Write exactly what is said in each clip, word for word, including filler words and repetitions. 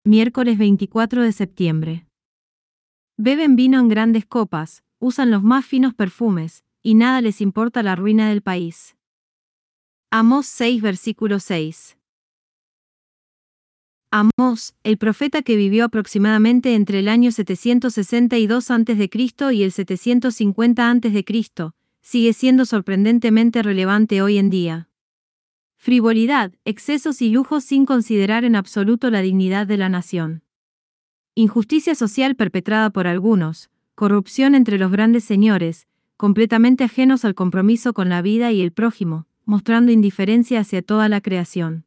Miércoles veinticuatro de septiembre. Beben vino en grandes copas, usan los más finos perfumes, y nada les importa la ruina del país. Amós seis versículo seis. Amós, el profeta que vivió aproximadamente entre el año setecientos sesenta y dos antes de Cristo y el setecientos cincuenta antes de Cristo, sigue siendo sorprendentemente relevante hoy en día. Frivolidad, excesos y lujos sin considerar en absoluto la dignidad de la nación. Injusticia social perpetrada por algunos, corrupción entre los grandes señores, completamente ajenos al compromiso con la vida y el prójimo, mostrando indiferencia hacia toda la creación.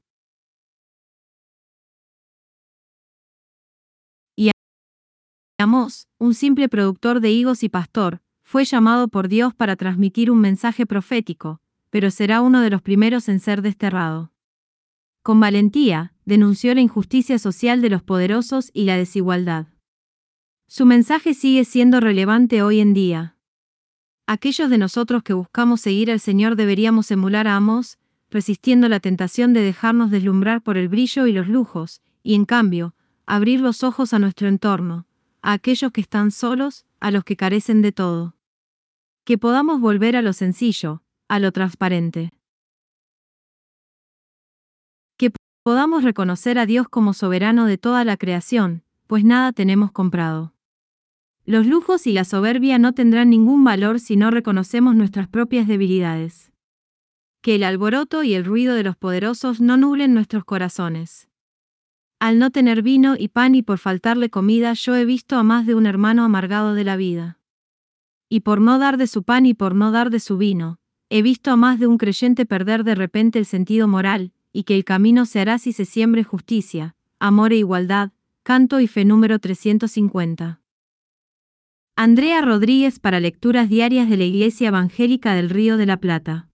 Y Amós, un simple productor de higos y pastor, fue llamado por Dios para transmitir un mensaje profético, pero será uno de los primeros en ser desterrado. Con valentía, denunció la injusticia social de los poderosos y la desigualdad. Su mensaje sigue siendo relevante hoy en día. Aquellos de nosotros que buscamos seguir al Señor deberíamos emular a Amós, resistiendo la tentación de dejarnos deslumbrar por el brillo y los lujos, y en cambio, abrir los ojos a nuestro entorno, a aquellos que están solos, a los que carecen de todo. Que podamos volver a lo sencillo, a lo transparente. Que podamos reconocer a Dios como soberano de toda la creación, pues nada tenemos comprado. Los lujos y la soberbia no tendrán ningún valor si no reconocemos nuestras propias debilidades. Que el alboroto y el ruido de los poderosos no nublen nuestros corazones. Al no tener vino y pan y por faltarle comida, yo he visto a más de un hermano amargado de la vida. Y por no dar de su pan y por no dar de su vino, he visto a más de un creyente perder de repente el sentido moral, y que el camino se hará si se siembre justicia, amor e igualdad. Canto y fe número trescientos cincuenta. Andrea Rodríguez para Lecturas Diarias de la Iglesia Evangélica del Río de la Plata.